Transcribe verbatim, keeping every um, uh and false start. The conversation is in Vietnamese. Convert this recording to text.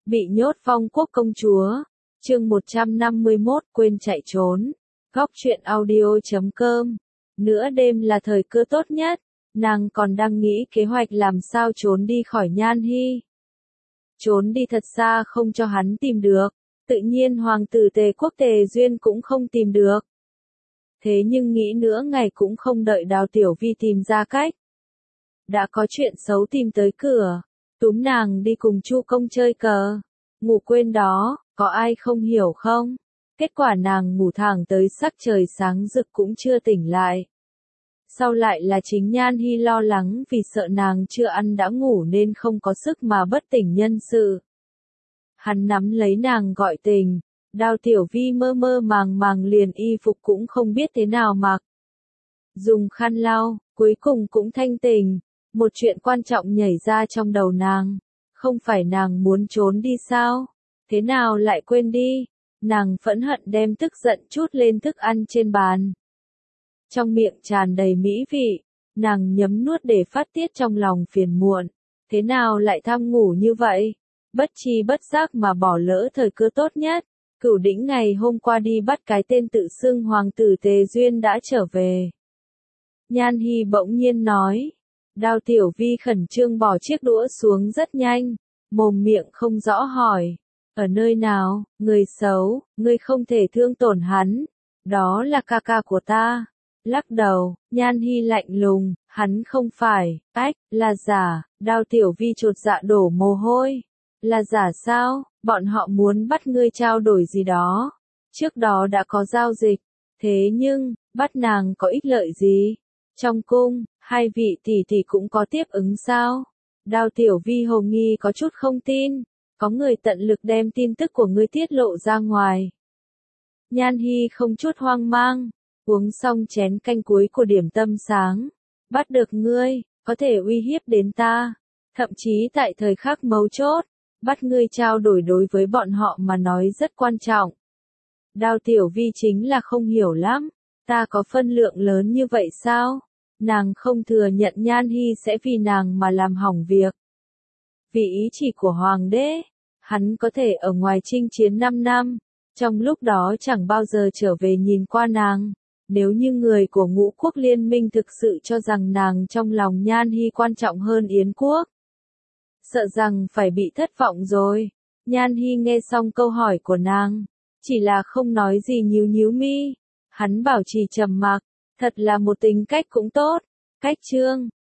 Bị nhốt Phong Quốc công chúa. Chương một trăm năm mươi mốt quên chạy trốn. Góc truyện audio chấm com. Nửa đêm là thời cơ tốt nhất, nàng còn đang nghĩ kế hoạch làm sao trốn đi khỏi Nhan Hi. Trốn đi thật xa không cho hắn tìm được, tự nhiên hoàng tử Tề Quốc Tề Duyên cũng không tìm được. Thế nhưng nghĩ nữa ngày cũng không đợi Đào Tiểu Vi tìm ra cách. Đã có chuyện xấu tìm tới cửa, túm nàng đi cùng Chu công chơi cờ. Ngủ quên đó, có ai không hiểu không? Kết quả nàng ngủ thẳng tới sắc trời sáng rực cũng chưa tỉnh lại. Sau lại là chính Nhan Hi lo lắng vì sợ nàng chưa ăn đã ngủ nên không có sức mà bất tỉnh nhân sự. Hắn nắm lấy nàng gọi tình, Đào Tiểu Vi mơ mơ màng màng liền y phục cũng không biết thế nào mặc. Dùng khăn lau, cuối cùng cũng thanh tỉnh. Một chuyện quan trọng nhảy ra trong đầu nàng. Không phải nàng muốn trốn đi sao? Thế nào lại quên đi? Nàng phẫn hận đem tức giận chút lên thức ăn trên bàn. Trong miệng tràn đầy mỹ vị, nàng nhấm nuốt để phát tiết trong lòng phiền muộn. Thế nào lại tham ngủ như vậy? Bất tri bất giác mà bỏ lỡ thời cơ tốt nhất. Cửu Đỉnh ngày hôm qua đi bắt cái tên tự xưng hoàng tử Tề Duyên đã trở về. Nhan Hi bỗng nhiên nói. Đào Tiểu Vi khẩn trương bỏ chiếc đũa xuống rất nhanh, mồm miệng không rõ hỏi. Ở nơi nào, người xấu, ngươi không thể thương tổn hắn. Đó là ca ca của ta. Lắc đầu, Nhan Hi lạnh lùng, hắn không phải, ách, là giả. Đào Tiểu Vi chột dạ đổ mồ hôi. Là giả sao, bọn họ muốn bắt ngươi trao đổi gì đó. Trước đó đã có giao dịch, thế nhưng, bắt nàng có ích lợi gì? Trong cung, hai vị tỷ tỷ cũng có tiếp ứng sao? Đào Tiểu Vi hồ nghi có chút không tin, có người tận lực đem tin tức của ngươi tiết lộ ra ngoài. Nhan Hi không chút hoang mang, uống xong chén canh cuối của điểm tâm sáng. Bắt được ngươi, có thể uy hiếp đến ta. Thậm chí tại thời khắc mấu chốt, bắt ngươi trao đổi đối với bọn họ mà nói rất quan trọng. Đào Tiểu Vi chính là không hiểu lắm, ta có phân lượng lớn như vậy sao? Nàng không thừa nhận Nhan Hi sẽ vì nàng mà làm hỏng việc. Vì ý chỉ của hoàng đế, hắn có thể ở ngoài chinh chiến năm năm, trong lúc đó chẳng bao giờ trở về nhìn qua nàng. Nếu như người của Ngũ Quốc Liên minh thực sự cho rằng nàng trong lòng Nhan Hi quan trọng hơn Yến Quốc, sợ rằng phải bị thất vọng rồi. Nhan Hi nghe xong câu hỏi của nàng, chỉ là không nói gì, nhíu nhíu mi. Hắn bảo trì trầm mặc, thật là một tính cách cũng tốt. Cách chương,